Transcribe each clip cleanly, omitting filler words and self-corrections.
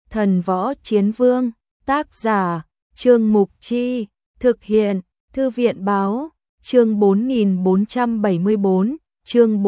Thần Võ Chiến Vương, tác giả, Trương Mục Chi, thực hiện, Thư viện Báo, chương 4474, chương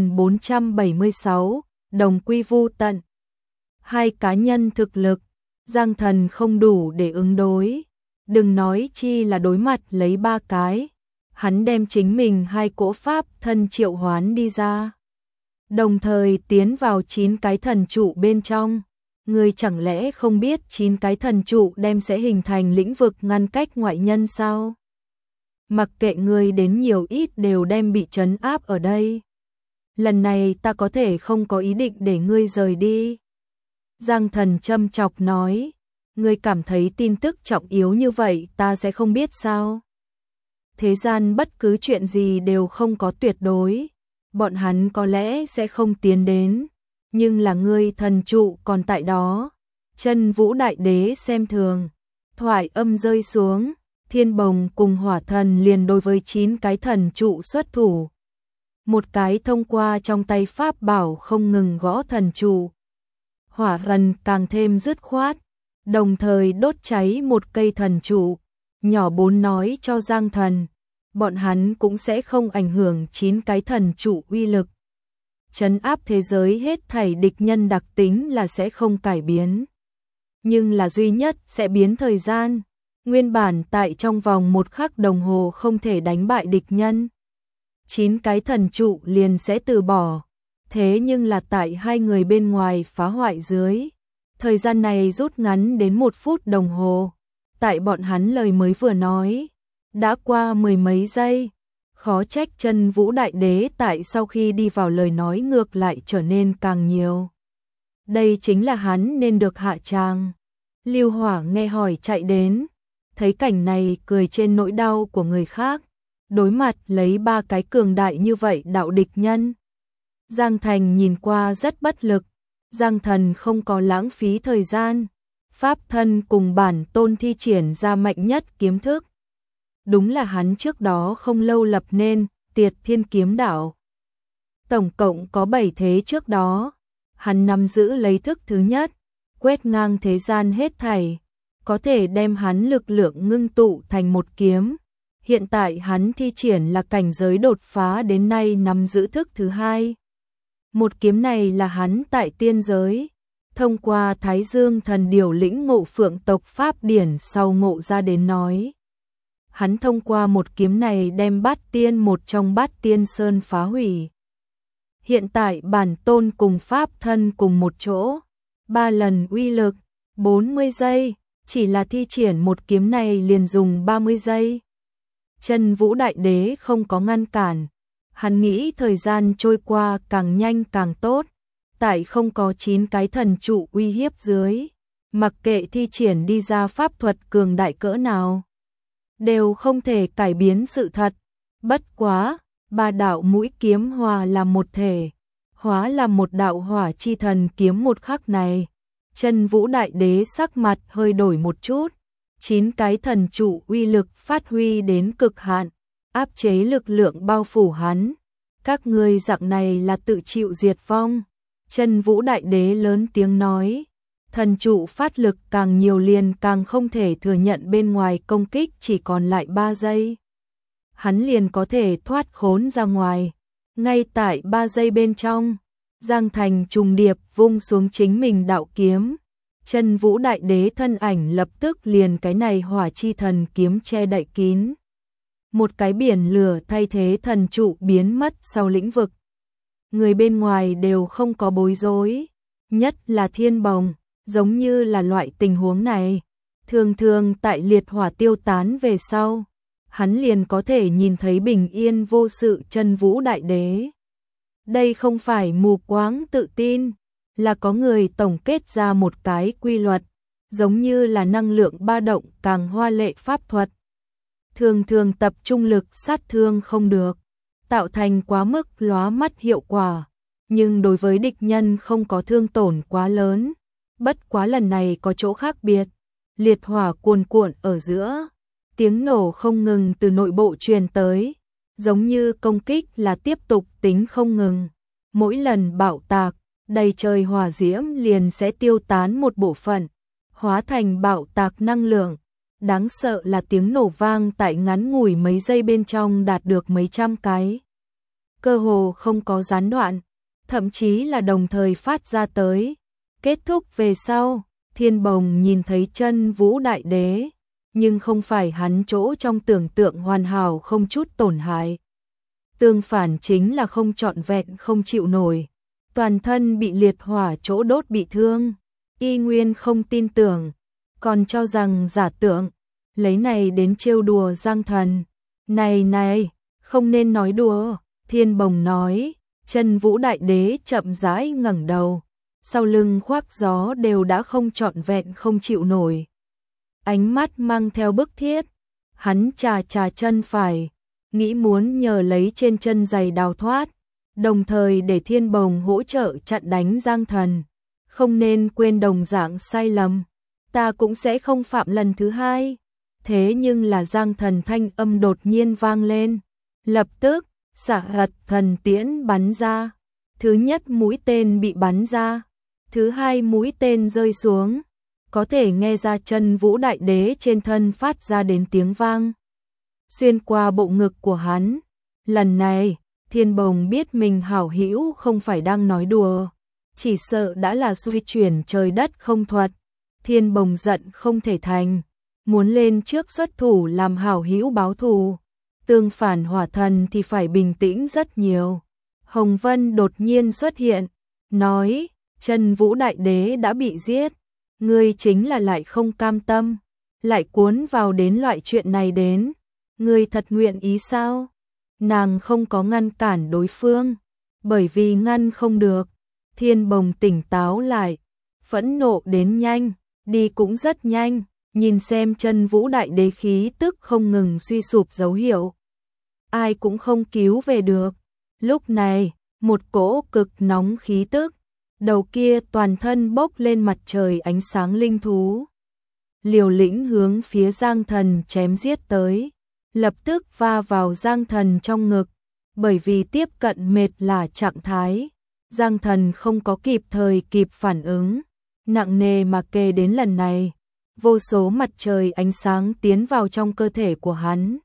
4476, đồng quy vu tận. Hai cá nhân thực lực, Giang Thần không đủ để ứng đối, đừng nói chi là đối mặt lấy ba cái. Hắn đem chính mình hai cỗ pháp thân triệu hoán đi ra, đồng thời tiến vào 9 cái thần trụ bên trong. Ngươi chẳng lẽ không biết 9 cái thần trụ đem sẽ hình thành lĩnh vực ngăn cách ngoại nhân sao? Mặc kệ ngươi đến nhiều ít đều đem bị trấn áp ở đây. Lần này ta có thể không có ý định để ngươi rời đi. Giang Thần châm chọc nói, ngươi cảm thấy tin tức trọng yếu như vậy ta sẽ không biết sao? Thế gian bất cứ chuyện gì đều không có tuyệt đối, bọn hắn có lẽ sẽ không tiến đến, nhưng là ngươi thần trụ còn tại đó. Chân Vũ Đại Đế xem thường, thoại âm rơi xuống, Thiên Bồng cùng Hỏa Thần liền đối với 9 cái thần trụ xuất thủ. Một cái thông qua trong tay pháp bảo không ngừng gõ thần trụ. Hỏa Thần càng thêm dứt khoát, đồng thời đốt cháy một cây thần trụ. Nhỏ 4 nói cho Giang Thần, bọn hắn cũng sẽ không ảnh hưởng 9 cái thần trụ uy lực. Trấn áp thế giới hết thảy địch nhân đặc tính là sẽ không cải biến, nhưng là duy nhất sẽ biến thời gian. Nguyên bản tại trong vòng 1 khắc đồng hồ không thể đánh bại địch nhân, 9 cái thần trụ liền sẽ từ bỏ. Thế nhưng là tại hai người bên ngoài phá hoại dưới, thời gian này rút ngắn đến 1 phút đồng hồ. Tại bọn hắn lời mới vừa nói, đã qua 10 mấy giây. Khó trách Chân Vũ Đại Đế tại sau khi đi vào lời nói ngược lại trở nên càng nhiều. Đây chính là hắn nên được hạ tràng. Lưu Hỏa nghe hỏi chạy đến, thấy cảnh này cười trên nỗi đau của người khác. Đối mặt lấy 3 cái cường đại như vậy đạo địch nhân, Giang Thành nhìn qua rất bất lực. Giang Thần không có lãng phí thời gian, pháp thân cùng bản tôn thi triển ra mạnh nhất kiếm thức. Đúng là hắn trước đó không lâu lập nên Tiệt Thiên Kiếm Đạo. Tổng cộng có 7 thế trước đó, hắn nắm giữ lấy thức thứ nhất, quét ngang thế gian hết thảy, có thể đem hắn lực lượng ngưng tụ thành một kiếm. Hiện tại hắn thi triển là cảnh giới đột phá đến nay nắm giữ thức thứ hai. Một kiếm này là hắn tại tiên giới, thông qua Thái Dương thần điều lĩnh ngộ phượng tộc pháp điển sau ngộ ra đến nói. Hắn thông qua một kiếm này đem Bát Tiên một trong Bát Tiên Sơn phá hủy. Hiện tại bản tôn cùng pháp thân cùng một chỗ, 3 lần uy lực, 40 giây, chỉ là thi triển một kiếm này liền dùng 30 giây. Chân Vũ Đại Đế không có ngăn cản, hắn nghĩ thời gian trôi qua càng nhanh càng tốt, tại không có 9 cái thần trụ uy hiếp dưới, mặc kệ thi triển đi ra pháp thuật cường đại cỡ nào, đều không thể cải biến sự thật. Bất quá, 3 đạo mũi kiếm hòa làm một thể, hóa làm một đạo hỏa chi thần kiếm một khắc này. Chân Vũ Đại Đế sắc mặt hơi đổi một chút, 9 cái thần trụ uy lực phát huy đến cực hạn, áp chế lực lượng bao phủ hắn. Các ngươi dạng này là tự chịu diệt vong. Chân Vũ Đại Đế lớn tiếng nói, thần trụ phát lực càng nhiều liền càng không thể thừa nhận bên ngoài công kích, chỉ còn lại 3 giây. Hắn liền có thể thoát khốn ra ngoài. Ngay tại 3 giây bên trong, Giang Thành trùng điệp vung xuống chính mình đạo kiếm. Chân Vũ Đại Đế thân ảnh lập tức liền cái này hỏa chi thần kiếm che đậy kín. Một cái biển lửa thay thế thần trụ biến mất sau lĩnh vực. Người bên ngoài đều không có bối rối, nhất là Thiên Bồng, giống như là loại tình huống này. Thường thường tại liệt hỏa tiêu tán về sau, hắn liền có thể nhìn thấy bình yên vô sự Chân Vũ Đại Đế. Đây không phải mù quáng tự tin, là có người tổng kết ra một cái quy luật, giống như là năng lượng ba động càng hoa lệ pháp thuật. Thường thường tập trung lực sát thương không được, tạo thành quá mức lóa mắt hiệu quả, nhưng đối với địch nhân không có thương tổn quá lớn. Bất quá lần này có chỗ khác biệt, liệt hỏa cuồn cuộn ở giữa, tiếng nổ không ngừng từ nội bộ truyền tới, giống như công kích là tiếp tục tính không ngừng. Mỗi lần bạo tạc, đầy trời hỏa diễm liền sẽ tiêu tán một bộ phận, hóa thành bạo tạc năng lượng. Đáng sợ là tiếng nổ vang tại ngắn ngủi mấy giây bên trong đạt được mấy trăm cái. Cơ hồ không có gián đoạn, thậm chí là đồng thời phát ra tới. Kết thúc về sau, Thiên Bồng nhìn thấy Chân Vũ Đại Đế, nhưng không phải hắn chỗ trong tưởng tượng hoàn hảo không chút tổn hại. Tương phản chính là không trọn vẹn, không chịu nổi. Toàn thân bị liệt hỏa chỗ đốt bị thương, y nguyên không tin tưởng, còn cho rằng giả tượng, lấy này đến trêu đùa Giang Thần. Này, không nên nói đùa, Thiên Bồng nói. Chân Vũ Đại Đế chậm rãi ngẩng đầu, sau lưng khoác gió đều đã không trọn vẹn, không chịu nổi. Ánh mắt mang theo bức thiết, hắn chà chân phải, nghĩ muốn nhờ lấy trên chân giày đào thoát, đồng thời để Thiên Bồng hỗ trợ chặn đánh Giang Thần. Không nên quên đồng dạng sai lầm, ta cũng sẽ không phạm lần thứ hai. Thế nhưng là Giang Thần thanh âm đột nhiên vang lên, lập tức xả hật thần tiễn bắn ra. Thứ nhất mũi tên bị bắn ra, thứ hai mũi tên rơi xuống, có thể nghe ra Chân Vũ Đại Đế trên thân phát ra đến tiếng vang, xuyên qua bộ ngực của hắn. Lần này, Thiên Bồng biết mình hảo hữu không phải đang nói đùa, chỉ sợ đã là suy chuyển trời đất không thuật. Thiên Bồng giận không thể thành, muốn lên trước xuất thủ làm hảo hữu báo thù. Tương phản hỏa thần thì phải bình tĩnh rất nhiều. Hồng Vân đột nhiên xuất hiện, nói, Chân Vũ Đại Đế đã bị giết, ngươi chính là lại không cam tâm, lại cuốn vào đến loại chuyện này đến, ngươi thật nguyện ý sao? Nàng không có ngăn cản đối phương, bởi vì ngăn không được. Thiên Bồng tỉnh táo lại, phẫn nộ đến nhanh, đi cũng rất nhanh, nhìn xem Chân Vũ Đại Đế khí tức không ngừng suy sụp dấu hiệu. Ai cũng không cứu về được. Lúc này, một cỗ cực nóng khí tức, đầu kia toàn thân bốc lên mặt trời ánh sáng linh thú, liều lĩnh hướng phía Giang Thần chém giết tới, lập tức va vào Giang Thần trong ngực. Bởi vì tiếp cận mệt là trạng thái, Giang Thần không có kịp thời kịp phản ứng, nặng nề mà kề đến lần này, vô số mặt trời ánh sáng tiến vào trong cơ thể của hắn.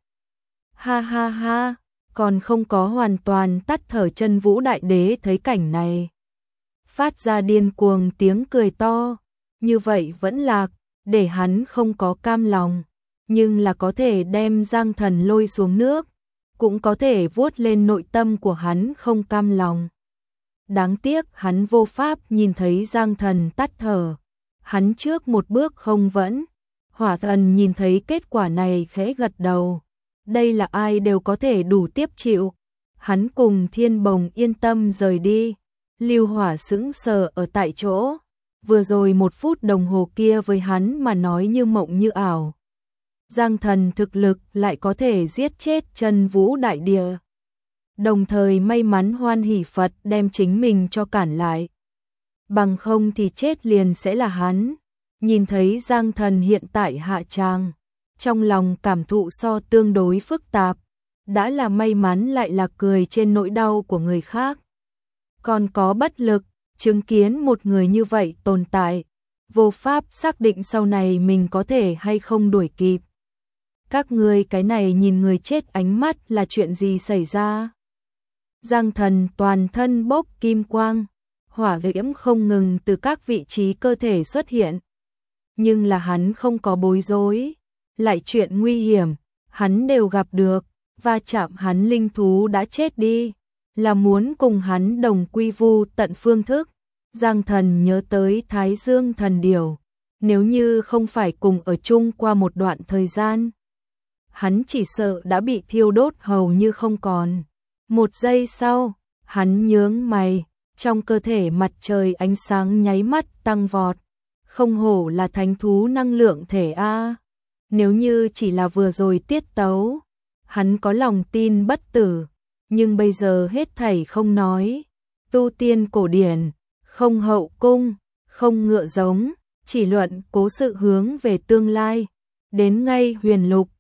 Ha, còn không có hoàn toàn tắt thở. Chân Vũ Đại Đế thấy cảnh này, phát ra điên cuồng tiếng cười to, như vậy vẫn lạc, để hắn không có cam lòng, nhưng là có thể đem Giang Thần lôi xuống nước, cũng có thể vuốt lên nội tâm của hắn không cam lòng. Đáng tiếc hắn vô pháp nhìn thấy Giang Thần tắt thở, hắn trước một bước không vẫn. Hỏa Thần nhìn thấy kết quả này khẽ gật đầu, đây là ai đều có thể đủ tiếp chịu. Hắn cùng Thiên Bồng yên tâm rời đi, Lưu Hỏa sững sờ ở tại chỗ, vừa rồi 1 phút đồng hồ kia với hắn mà nói như mộng như ảo. Giang Thần thực lực lại có thể giết chết Chân Vũ Đại Địa, đồng thời may mắn hoan hỉ Phật đem chính mình cho cản lại, bằng không thì chết liền sẽ là hắn. Nhìn thấy Giang Thần hiện tại hạ tràng, trong lòng cảm thụ tương đối phức tạp, đã là may mắn lại là cười trên nỗi đau của người khác. Còn có bất lực, chứng kiến một người như vậy tồn tại, vô pháp xác định sau này mình có thể hay không đuổi kịp. Các ngươi cái này nhìn người chết ánh mắt là chuyện gì xảy ra? Giang Thần toàn thân bốc kim quang, hỏa diễm không ngừng từ các vị trí cơ thể xuất hiện. Nhưng là hắn không có bối rối, lại chuyện nguy hiểm, hắn đều gặp được, va chạm hắn linh thú đã chết đi, là muốn cùng hắn đồng quy vu tận phương thức. Giang Thần nhớ tới Thái Dương thần điểu, nếu như không phải cùng ở chung qua một đoạn thời gian, hắn chỉ sợ đã bị thiêu đốt hầu như không còn. 1 giây sau, hắn nhướng mày, trong cơ thể mặt trời ánh sáng nháy mắt tăng vọt, không hổ là thánh thú năng lượng thể a. Nếu như chỉ là vừa rồi tiết tấu, hắn có lòng tin bất tử, nhưng bây giờ hết thảy không nói, tu tiên cổ điển, không hậu cung, không ngựa giống, chỉ luận cố sự hướng về tương lai, đến ngay huyền lục,